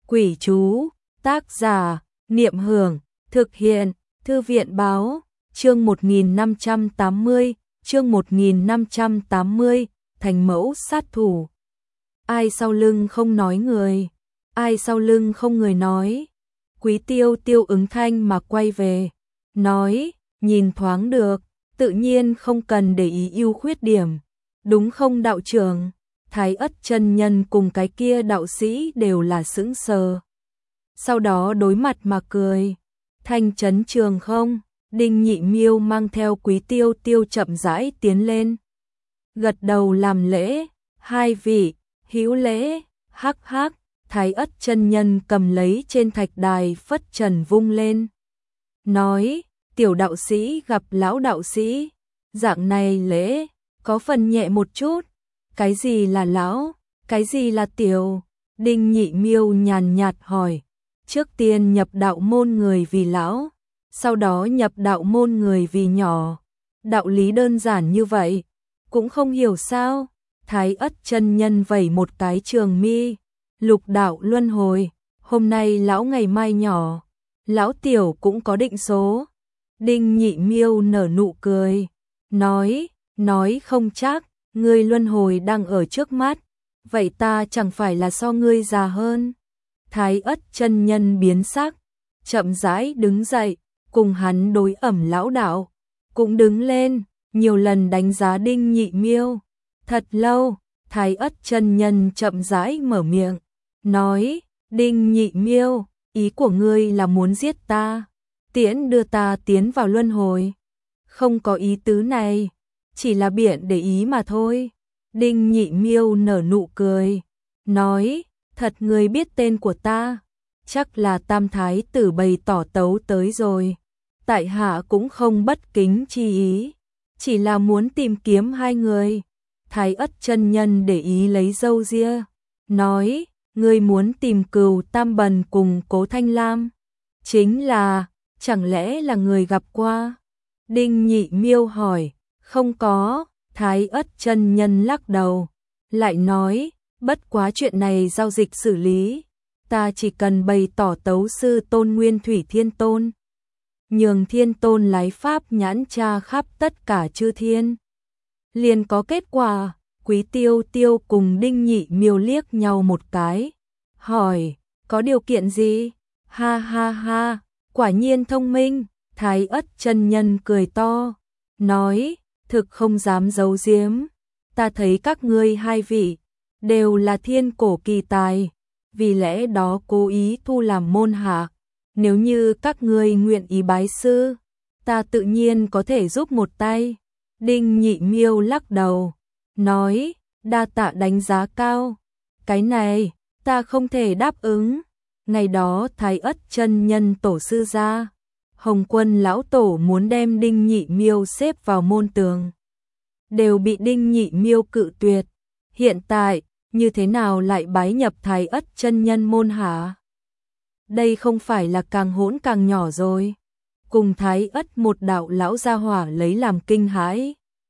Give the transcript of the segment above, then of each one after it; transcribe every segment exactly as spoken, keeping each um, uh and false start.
Quỷ chú, tác giả, Niệm Hưởng, thực hiện, Thư viện báo, chương một nghìn năm trăm tám mươi, chương một nghìn năm trăm tám mươi, thành mẫu sát thủ. Ai sau lưng không nói người, ai sau lưng không người nói. Quý Tiêu Tiêu ứng thanh mà quay về, nói, nhìn thoáng được, tự nhiên không cần để ý ưu khuyết điểm, đúng không đạo trưởng? Thái Ất chân nhân cùng cái kia đạo sĩ đều là sững sờ. Sau đó đối mặt mà cười. Thanh Trấn Trường không? Đinh Nhị Miêu mang theo Quý Tiêu Tiêu chậm rãi tiến lên. Gật đầu làm lễ, hai vị, hữu lễ, hắc hắc. Thái Ất chân nhân cầm lấy trên thạch đài phất trần vung lên. Nói, tiểu đạo sĩ gặp lão đạo sĩ, dạng này lễ, có phần nhẹ một chút. Cái gì là lão, cái gì là tiểu? Đinh Nhị Miêu nhàn nhạt hỏi. Trước tiên nhập đạo môn người vì lão, sau đó nhập đạo môn người vì nhỏ. Đạo lý đơn giản như vậy, cũng không hiểu sao? Thái Ất chân nhân vẩy một cái trường mi. Lục đạo luân hồi, hôm nay lão ngày mai nhỏ, lão tiểu cũng có định số. Đinh Nhị Miêu nở nụ cười, nói, nói không chắc, ngươi luân hồi đang ở trước mắt, vậy ta chẳng phải là so ngươi già hơn. Thái Ất chân nhân biến sắc, chậm rãi đứng dậy, cùng hắn đối ẩm lão đạo, cũng đứng lên, nhiều lần đánh giá Đinh Nhị Miêu. Thật lâu, Thái Ất chân nhân chậm rãi mở miệng, nói, Đinh Nhị Miêu, ý của ngươi là muốn giết ta, tiễn đưa ta tiến vào luân hồi. Không có ý tứ này, chỉ là biện để ý mà thôi. Đinh Nhị Miêu nở nụ cười, nói, thật ngươi biết tên của ta, chắc là Tam Thái tử bày tỏ tấu tới rồi. Tại hạ cũng không bất kính chi ý, chỉ là muốn tìm kiếm hai người. Thái Ất chân nhân để ý lấy râu ria, nói, ngươi muốn tìm Cừu Tam Bần cùng Cố Thanh Lam, chính là, chẳng lẽ là người gặp qua? Đinh Nhị Miêu hỏi, không có. Thái Ất chân nhân lắc đầu, lại nói, bất quá chuyện này giao dịch xử lý, ta chỉ cần bày tỏ tấu sư Tôn Nguyên Thủy Thiên Tôn, nhường Thiên Tôn lái pháp nhãn tra khắp tất cả chư thiên, liền có kết quả. Quý Tiêu Tiêu cùng Đinh Nhị Miêu liếc nhau một cái, hỏi, có điều kiện gì? Ha ha ha, quả nhiên thông minh. Thái Ất chân nhân cười to, nói, thực không dám giấu giếm, ta thấy các ngươi hai vị đều là thiên cổ kỳ tài, vì lẽ đó cố ý thu làm môn hạ. Nếu như các ngươi nguyện ý bái sư, ta tự nhiên có thể giúp một tay. Đinh Nhị Miêu lắc đầu, nói, đa tạ đánh giá cao, cái này ta không thể đáp ứng. Ngày đó Thái Ất chân nhân tổ sư ra, Hồng Quân lão tổ muốn đem Đinh Nhị Miêu xếp vào môn tường, đều bị Đinh Nhị Miêu cự tuyệt. Hiện tại, như thế nào lại bái nhập Thái Ất chân nhân môn hả? Đây không phải là càng hỗn càng nhỏ rồi. Cùng Thái Ất một đạo lão gia hỏa lấy làm kinh hãi.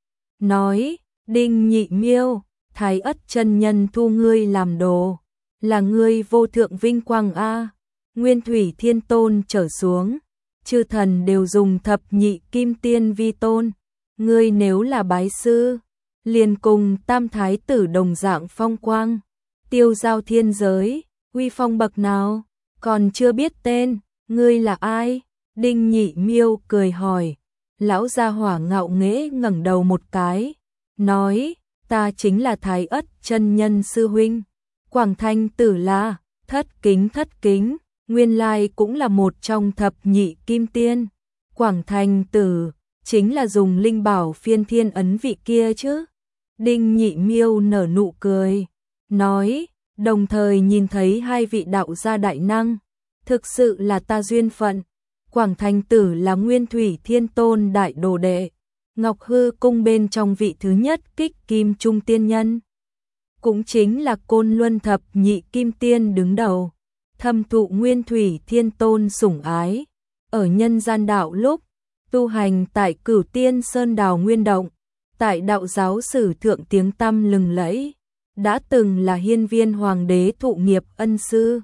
Nói, Đinh Nhị Miêu, Thái Ất chân nhân thu ngươi làm đồ, là ngươi vô thượng vinh quang a. Nguyên Thủy Thiên Tôn trở xuống, chư thần đều dùng thập nhị kim tiên vi tôn, ngươi nếu là bái sư, liền cùng Tam Thái tử đồng dạng phong quang, tiêu giao thiên giới, uy phong bậc nào, còn chưa biết tên, ngươi là ai? Đinh Nhị Miêu cười hỏi. Lão gia hỏa ngạo nghễ ngẩng đầu một cái, nói, ta chính là Thái Ất chân nhân sư huynh, Quảng Thanh tử là, thất kính thất kính, nguyên lai cũng là một trong thập nhị kim tiên. Quảng Thanh tử chính là dùng linh bảo phiên thiên ấn vị kia chứ? Đinh Nhị Miêu nở nụ cười, nói, đồng thời nhìn thấy hai vị đạo gia đại năng, thực sự là ta duyên phận. Quảng Thanh tử là Nguyên Thủy Thiên Tôn đại đồ đệ, Ngọc Hư cung bên trong vị thứ nhất kích kim trung tiên nhân, cũng chính là Côn Luân thập nhị kim tiên đứng đầu, thâm thụ Nguyên Thủy Thiên Tôn sủng ái. Ở nhân gian đạo lúc tu hành tại Cửu Tiên Sơn Đào Nguyên Động, tại đạo giáo sử thượng tiếng tăm lừng lẫy, đã từng là hiên viên hoàng đế thụ nghiệp ân sư.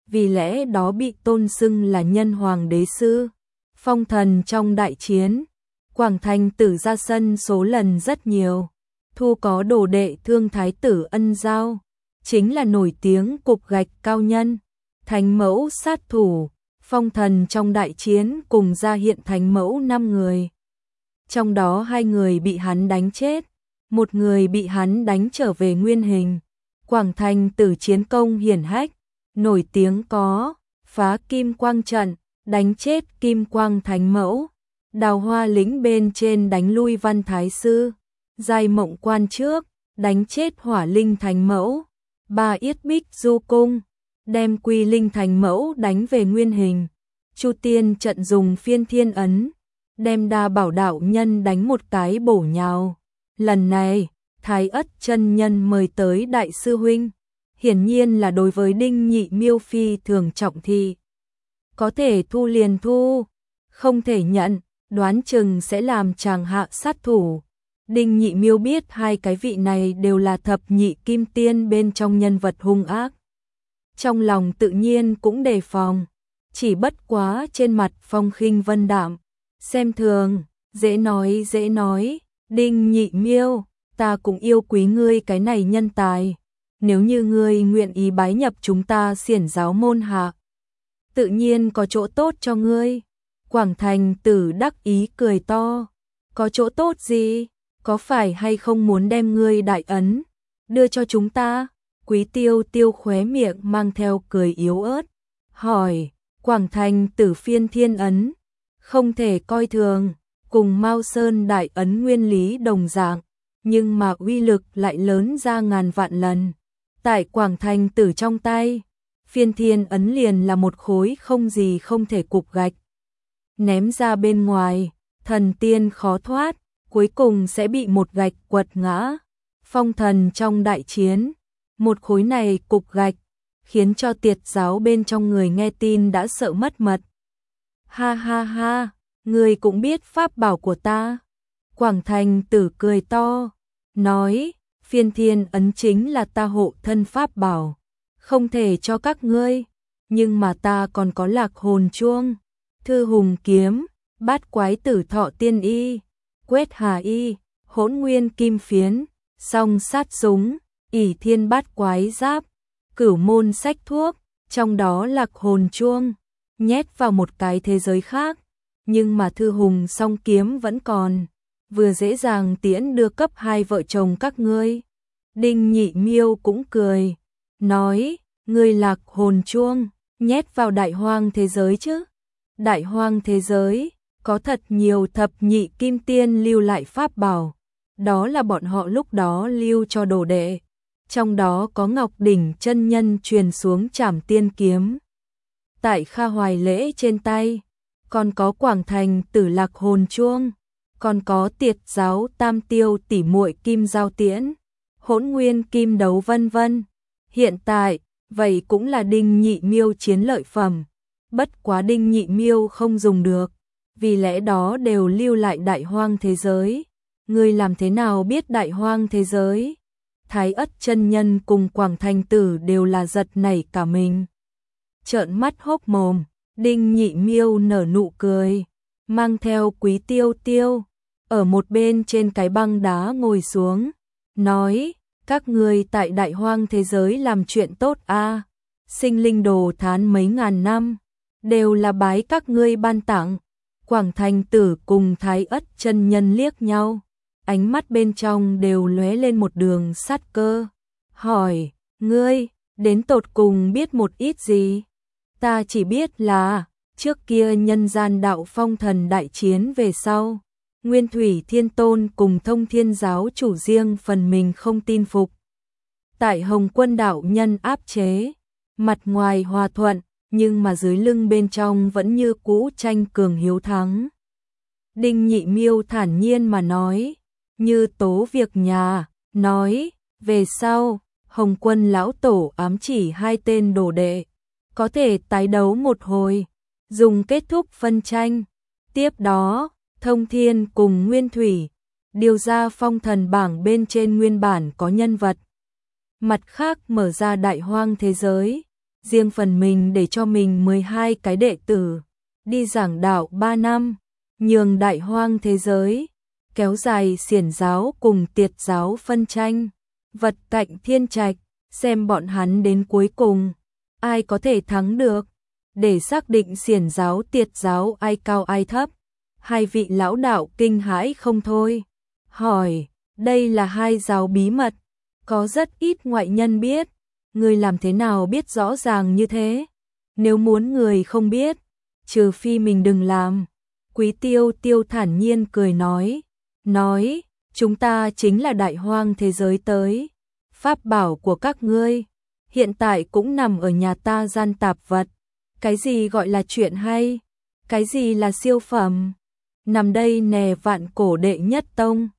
vì lẽ đó bị tôn xưng là nhân hoàng đế sư. Phong thần trong đại chiến, Quảng Thành Tử ra sân số lần rất nhiều, thu có đồ đệ Thương Thái tử Ân Giao, chính là nổi tiếng cục gạch cao nhân, thánh mẫu sát thủ. Phong thần trong đại chiến cùng ra hiện thánh mẫu năm người, trong đó hai người bị hắn đánh chết, một người bị hắn đánh trở về nguyên hình. Quảng Thành Tử chiến công hiển hách, nổi tiếng có phá kim quang trận, đánh chết kim quang thánh mẫu, đào hoa lĩnh bên trên đánh lui văn thái sư, giai mộng quan trước, đánh chết hỏa linh thánh mẫu, ba yết bích du cung, đem quy linh thánh mẫu đánh về nguyên hình. Chu tiên trận dùng phiên thiên ấn, đem đa bảo đạo nhân đánh một cái bổ nhào. Lần này, Thái Ất chân nhân mời tới đại sư huynh, hiển nhiên là đối với Đinh Nhị Miêu phi thường trọng thị. Có thể thu liền thu, không thể nhận, đoán chừng sẽ làm chàng hạ sát thủ. Đinh Nhị Miêu biết hai cái vị này đều là thập nhị kim tiên bên trong nhân vật hung ác. Trong lòng tự nhiên cũng đề phòng, chỉ bất quá trên mặt phong khinh vân đạm, xem thường, dễ nói dễ nói. Đinh Nhị Miêu, ta cũng yêu quý ngươi cái này nhân tài, nếu như ngươi nguyện ý bái nhập chúng ta Xiển giáo môn hạ, tự nhiên có chỗ tốt cho ngươi. Quảng Thành Tử đắc ý cười to, có chỗ tốt gì, có phải hay không muốn đem ngươi đại ấn đưa cho chúng ta? Quý Tiêu Tiêu khóe miệng mang theo cười yếu ớt, hỏi. Quảng Thành Tử phiên thiên ấn, không thể coi thường, cùng Mao Sơn đại ấn nguyên lý đồng dạng, nhưng mà uy lực lại lớn ra ngàn vạn lần. Tại Quảng Thành Tử trong tay, phiên thiên ấn liền là một khối không gì không thể cục gạch. Ném ra bên ngoài, thần tiên khó thoát, cuối cùng sẽ bị một gạch quật ngã. Phong thần trong đại chiến, một khối này cục gạch, khiến cho Tiệt giáo bên trong người nghe tin đã sợ mất mật. Ha ha ha, người cũng biết pháp bảo của ta. Quảng Thành Tử cười to, nói, phiên thiên ấn chính là ta hộ thân pháp bảo, không thể cho các ngươi, nhưng mà ta còn có lạc hồn chuông, thư hùng kiếm, bát quái tử thọ tiên y, quét hà y, hỗn nguyên kim phiến, song sát súng, ỷ thiên bát quái giáp, cửu môn sách thuốc, trong đó lạc hồn chuông, nhét vào một cái thế giới khác, nhưng mà thư hùng song kiếm vẫn còn, vừa dễ dàng tiễn đưa cấp hai vợ chồng các ngươi. Đinh Nhị Miêu cũng cười, nói, ngươi lạc hồn chuông, nhét vào đại hoang thế giới chứ? Đại hoang thế giới, có thật nhiều thập nhị kim tiên lưu lại pháp bảo, đó là bọn họ lúc đó lưu cho đồ đệ. Trong đó có Ngọc Đỉnh chân nhân truyền xuống Trảm Tiên kiếm, tại Kha Hoài Lễ trên tay, còn có Quảng Thành Tử lạc hồn chuông, còn có Tiệt giáo Tam Tiêu tỷ muội kim giao tiễn, hỗn nguyên kim đấu vân vân. Hiện tại, vậy cũng là Đinh Nhị Miêu chiến lợi phẩm, bất quá Đinh Nhị Miêu không dùng được, vì lẽ đó đều lưu lại đại hoang thế giới. Ngươi làm thế nào biết đại hoang thế giới? Thái Ất chân nhân cùng Quảng Thành Tử đều là giật nảy cả mình, trợn mắt hốc mồm. Đinh Nhị Miêu nở nụ cười, mang theo Quý Tiêu Tiêu ở một bên trên cái băng đá ngồi xuống, nói, các ngươi tại đại hoang thế giới làm chuyện tốt a, à, sinh linh đồ thán mấy ngàn năm, đều là bái các ngươi ban tặng. Quảng Thành Tử cùng Thái Ất chân nhân liếc nhau, ánh mắt bên trong đều lóe lên một đường sát cơ, hỏi, ngươi, đến tột cùng biết một ít gì? Ta chỉ biết là, trước kia nhân gian đạo phong thần đại chiến về sau, Nguyên Thủy Thiên Tôn cùng Thông Thiên giáo chủ riêng phần mình không tin phục. Tại Hồng Quân đạo nhân áp chế, mặt ngoài hòa thuận, nhưng mà dưới lưng bên trong vẫn như cũ tranh cường hiếu thắng. Đinh Nhị Miêu thản nhiên mà nói, như tố việc nhà, nói, về sau, Hồng Quân lão tổ ám chỉ hai tên đồ đệ, có thể tái đấu một hồi, dùng kết thúc phân tranh. Tiếp đó, Thông Thiên cùng Nguyên Thủy điều ra phong thần bảng bên trên nguyên bản có nhân vật. Mặt khác mở ra đại hoang thế giới, riêng phần mình để cho mình mười hai cái đệ tử, đi giảng đạo ba năm, nhường đại hoang thế giới, kéo dài xiển giáo cùng tiệt giáo phân tranh, vật cạnh thiên trạch, xem bọn hắn đến cuối cùng, ai có thể thắng được, để xác định xiển giáo tiệt giáo ai cao ai thấp. Hai vị lão đạo kinh hãi không thôi, hỏi, đây là hai giáo bí mật, có rất ít ngoại nhân biết, người làm thế nào biết rõ ràng như thế? Nếu muốn người không biết, trừ phi mình đừng làm. Quý Tiêu Tiêu thản nhiên cười nói, nói, chúng ta chính là đại hoang thế giới tới, pháp bảo của các ngươi, hiện tại cũng nằm ở nhà ta gian tạp vật, cái gì gọi là chuyện hay, cái gì là siêu phẩm, nằm đây nè vạn cổ đệ nhất tông.